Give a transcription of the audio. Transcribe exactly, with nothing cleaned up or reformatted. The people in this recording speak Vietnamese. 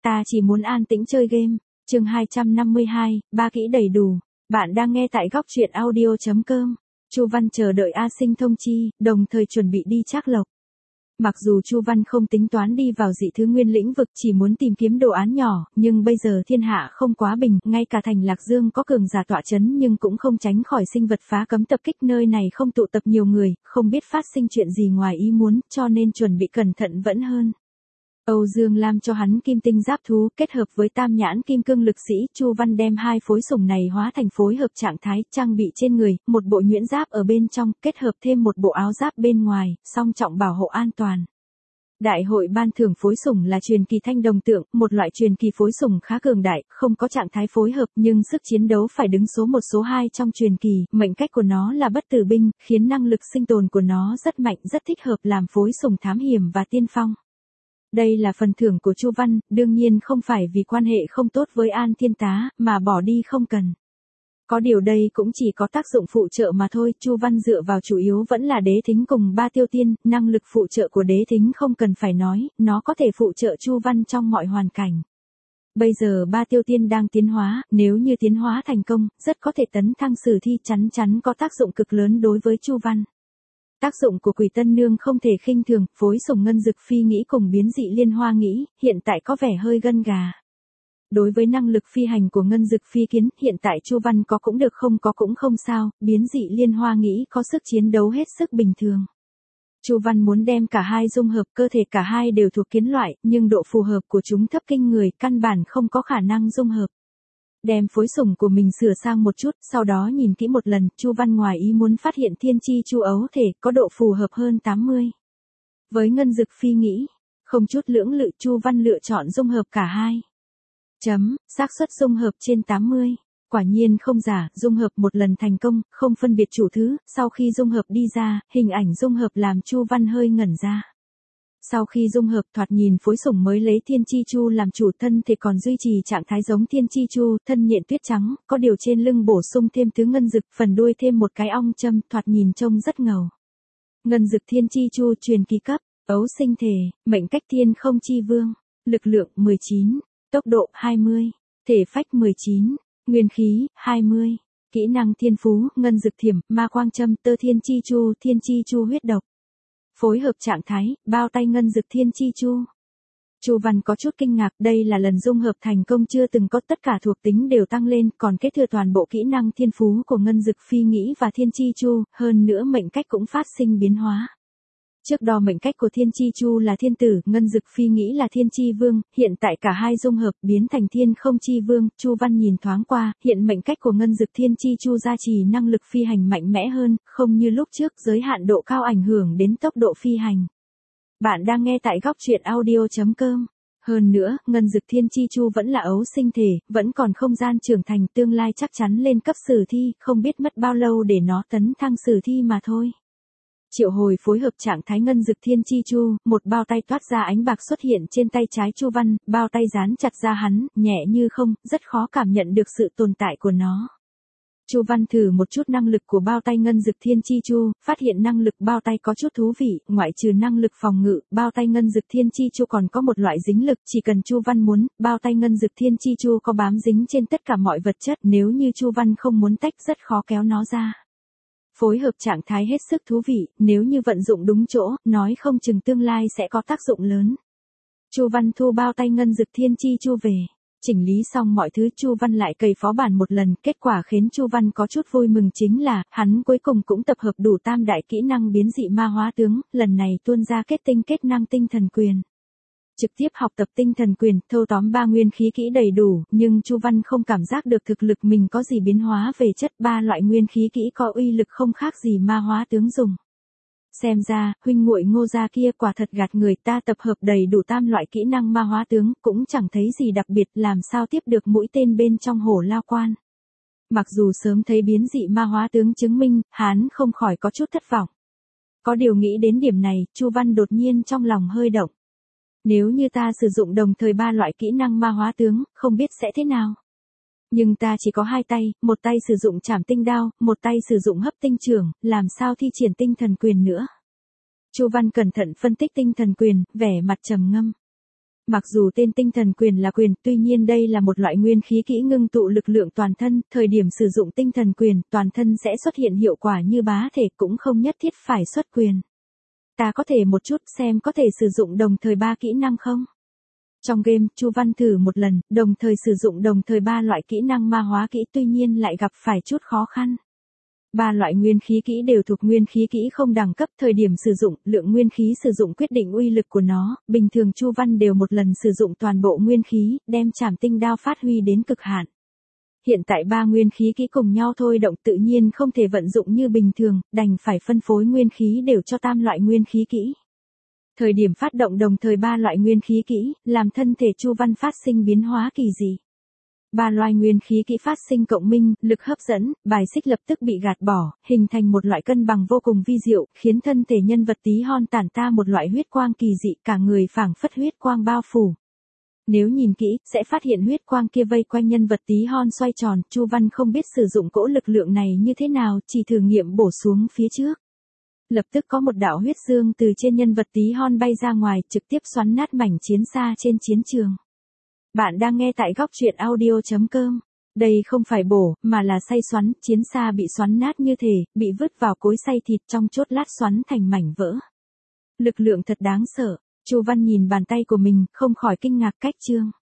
ta chỉ muốn an tĩnh chơi game. Chương hai trăm năm mươi hai, ba kỹ đầy đủ. Bạn đang nghe tại góc truyện audio chấm com. Chu Văn chờ đợi A Sinh thông chi, đồng thời chuẩn bị đi Trác Lộc. Mặc dù Chu Văn không tính toán đi vào dị thứ nguyên lĩnh vực, chỉ muốn tìm kiếm đồ án nhỏ, nhưng bây giờ thiên hạ không quá bình, ngay cả thành Lạc Dương có cường giả tọa chấn nhưng cũng không tránh khỏi sinh vật phá cấm tập kích, nơi này không tụ tập nhiều người, không biết phát sinh chuyện gì ngoài ý muốn, cho nên chuẩn bị cẩn thận vẫn hơn. Âu Dương Lam cho hắn kim tinh giáp thú, kết hợp với tam nhãn kim cương lực sĩ, Chu Văn đem hai phối sủng này hóa thành phối hợp trạng thái, trang bị trên người, một bộ nhuyễn giáp ở bên trong, kết hợp thêm một bộ áo giáp bên ngoài, song trọng bảo hộ an toàn. Đại hội ban thưởng phối sủng là truyền kỳ thanh đồng tượng, một loại truyền kỳ phối sủng khá cường đại, không có trạng thái phối hợp nhưng sức chiến đấu phải đứng số một số hai trong truyền kỳ, mệnh cách của nó là bất tử binh, khiến năng lực sinh tồn của nó rất mạnh, rất thích hợp làm phối sủng thám hiểm và tiên phong. Đây là phần thưởng của Chu Văn, đương nhiên không phải vì quan hệ không tốt với An Thiên Tá, mà bỏ đi không cần. Có điều đây cũng chỉ có tác dụng phụ trợ mà thôi, Chu Văn dựa vào chủ yếu vẫn là đế thính cùng ba tiêu tiên, năng lực phụ trợ của đế thính không cần phải nói, nó có thể phụ trợ Chu Văn trong mọi hoàn cảnh. Bây giờ ba tiêu tiên đang tiến hóa, nếu như tiến hóa thành công, rất có thể tấn thăng sử thi, chắn chắn có tác dụng cực lớn đối với Chu Văn. Tác dụng của Quỷ Tân Nương không thể khinh thường, phối sủng ngân dực phi nghĩ cùng biến dị liên hoa nghĩ, hiện tại có vẻ hơi gân gà. Đối với năng lực phi hành của ngân dực phi kiến, hiện tại Chu Văn có cũng được không có cũng không sao, biến dị liên hoa nghĩ có sức chiến đấu hết sức bình thường. Chu Văn muốn đem cả hai dung hợp, cơ thể cả hai đều thuộc kiến loại, nhưng độ phù hợp của chúng thấp kinh người, căn bản không có khả năng dung hợp. Đem phối sủng của mình sửa sang một chút, sau đó nhìn kỹ một lần, Chu Văn ngoài ý muốn phát hiện thiên chi chu ấu thể có độ phù hợp hơn tám mươi. Với ngân dực phi nghĩ, không chút lưỡng lự, Chu Văn lựa chọn dung hợp cả hai. Chấm, xác suất dung hợp trên tám mươi. Quả nhiên không giả, dung hợp một lần thành công, không phân biệt chủ thứ, sau khi dung hợp đi ra, hình ảnh dung hợp làm Chu Văn hơi ngẩn ra. Sau khi dung hợp, thoạt nhìn phối sủng mới lấy thiên chi chu làm chủ, thân thể còn duy trì trạng thái giống thiên chi chu, thân nhện tuyết trắng, có điều trên lưng bổ sung thêm thứ ngân dực, phần đuôi thêm một cái ong châm, thoạt nhìn trông rất ngầu. Ngân dực thiên chi chu truyền kỳ cấp, ấu sinh thể, mệnh cách thiên không chi vương, lực lượng mười chín, tốc độ hai mươi, thể phách mười chín, nguyên khí hai mươi, kỹ năng thiên phú, ngân dực thiểm, ma quang châm, tơ thiên chi chu, thiên chi chu huyết độc. Phối hợp trạng thái, bao tay ngân dực thiên chi chu. Chu Văn có chút kinh ngạc, đây là lần dung hợp thành công chưa từng có, tất cả thuộc tính đều tăng lên, còn kế thừa toàn bộ kỹ năng thiên phú của ngân dực phi nghĩ và thiên chi chu, hơn nữa mệnh cách cũng phát sinh biến hóa. Trước đó mệnh cách của thiên chi chu là thiên tử, ngân dực phi nghĩ là thiên chi vương, hiện tại cả hai dung hợp biến thành thiên không chi vương. Chu Văn nhìn thoáng qua, hiện mệnh cách của ngân dực thiên chi chu gia trì năng lực phi hành mạnh mẽ hơn, không như lúc trước giới hạn độ cao ảnh hưởng đến tốc độ phi hành. Bạn đang nghe tại góc truyện audio chấm com. Hơn nữa, ngân dực thiên chi chu vẫn là ấu sinh thể, vẫn còn không gian trưởng thành, tương lai chắc chắn lên cấp sử thi, không biết mất bao lâu để nó tấn thăng sử thi mà thôi. Triệu hồi phối hợp trạng thái ngân dực thiên chi chu, một bao tay toát ra ánh bạc xuất hiện trên tay trái Chu Văn, bao tay dán chặt ra hắn, nhẹ như không, rất khó cảm nhận được sự tồn tại của nó. Chu Văn thử một chút năng lực của bao tay ngân dực thiên chi chu, phát hiện năng lực bao tay có chút thú vị, ngoại trừ năng lực phòng ngự, bao tay ngân dực thiên chi chu còn có một loại dính lực, chỉ cần Chu Văn muốn, bao tay ngân dực thiên chi chu có bám dính trên tất cả mọi vật chất, nếu như Chu Văn không muốn tách rất khó kéo nó ra. Phối hợp trạng thái hết sức thú vị, nếu như vận dụng đúng chỗ, nói không chừng tương lai sẽ có tác dụng lớn. Chu Văn thu bao tay ngân dực thiên chi chu về, chỉnh lý xong mọi thứ, Chu Văn lại cày phó bản một lần, kết quả khiến Chu Văn có chút vui mừng chính là, hắn cuối cùng cũng tập hợp đủ tam đại kỹ năng biến dị ma hóa tướng, lần này tuôn ra kết tinh kết năng tinh thần quyền. Trực tiếp học tập tinh thần quyền, thâu tóm ba nguyên khí kỹ đầy đủ, nhưng Chu Văn không cảm giác được thực lực mình có gì biến hóa về chất, ba loại nguyên khí kỹ có uy lực không khác gì ma hóa tướng dùng. Xem ra, huynh muội Ngô gia kia quả thật gạt người, ta tập hợp đầy đủ tam loại kỹ năng ma hóa tướng, cũng chẳng thấy gì đặc biệt, làm sao tiếp được mũi tên bên trong hổ lao quan. Mặc dù sớm thấy biến dị ma hóa tướng chứng minh, hắn không khỏi có chút thất vọng. Có điều nghĩ đến điểm này, Chu Văn đột nhiên trong lòng hơi động. Nếu như ta sử dụng đồng thời ba loại kỹ năng ma hóa tướng, không biết sẽ thế nào. Nhưng ta chỉ có hai tay, một tay sử dụng trảm tinh đao, một tay sử dụng hấp tinh chưởng, làm sao thi triển tinh thần quyền nữa. Chu Văn cẩn thận phân tích tinh thần quyền, vẻ mặt trầm ngâm. Mặc dù tên tinh thần quyền là quyền, tuy nhiên đây là một loại nguyên khí kỹ ngưng tụ lực lượng toàn thân, thời điểm sử dụng tinh thần quyền, toàn thân sẽ xuất hiện hiệu quả như bá thể, cũng không nhất thiết phải xuất quyền. Ta có thể một chút xem có thể sử dụng đồng thời ba kỹ năng không? Trong game, Chu Văn thử một lần, đồng thời sử dụng đồng thời ba loại kỹ năng ma hóa kỹ, tuy nhiên lại gặp phải chút khó khăn. Ba loại nguyên khí kỹ đều thuộc nguyên khí kỹ không đẳng cấp, thời điểm sử dụng, lượng nguyên khí sử dụng quyết định uy lực của nó, bình thường Chu Văn đều một lần sử dụng toàn bộ nguyên khí, đem Trảm Tinh Đao phát huy đến cực hạn. Hiện tại ba nguyên khí kỹ cùng nhau thôi động tự nhiên không thể vận dụng như bình thường, đành phải phân phối nguyên khí đều cho tam loại nguyên khí kỹ. Thời điểm phát động đồng thời ba loại nguyên khí kỹ, làm thân thể Chu Văn phát sinh biến hóa kỳ dị. Ba loại nguyên khí kỹ phát sinh cộng minh, lực hấp dẫn, bài xích lập tức bị gạt bỏ, hình thành một loại cân bằng vô cùng vi diệu, khiến thân thể nhân vật tí hon tản ra một loại huyết quang kỳ dị, cả người phảng phất huyết quang bao phủ. Nếu nhìn kỹ, sẽ phát hiện huyết quang kia vây quanh nhân vật tí hon xoay tròn, Chu Văn không biết sử dụng cỗ lực lượng này như thế nào, chỉ thử nghiệm bổ xuống phía trước. Lập tức có một đạo huyết dương từ trên nhân vật tí hon bay ra ngoài, trực tiếp xoắn nát mảnh chiến xa trên chiến trường. Bạn đang nghe tại góc truyện audio chấm com. Đây không phải bổ, mà là xay xoắn, chiến xa bị xoắn nát như thể, bị vứt vào cối xay thịt trong chốt lát xoắn thành mảnh vỡ. Lực lượng thật đáng sợ, Chu Văn nhìn bàn tay của mình, không khỏi kinh ngạc cách chương.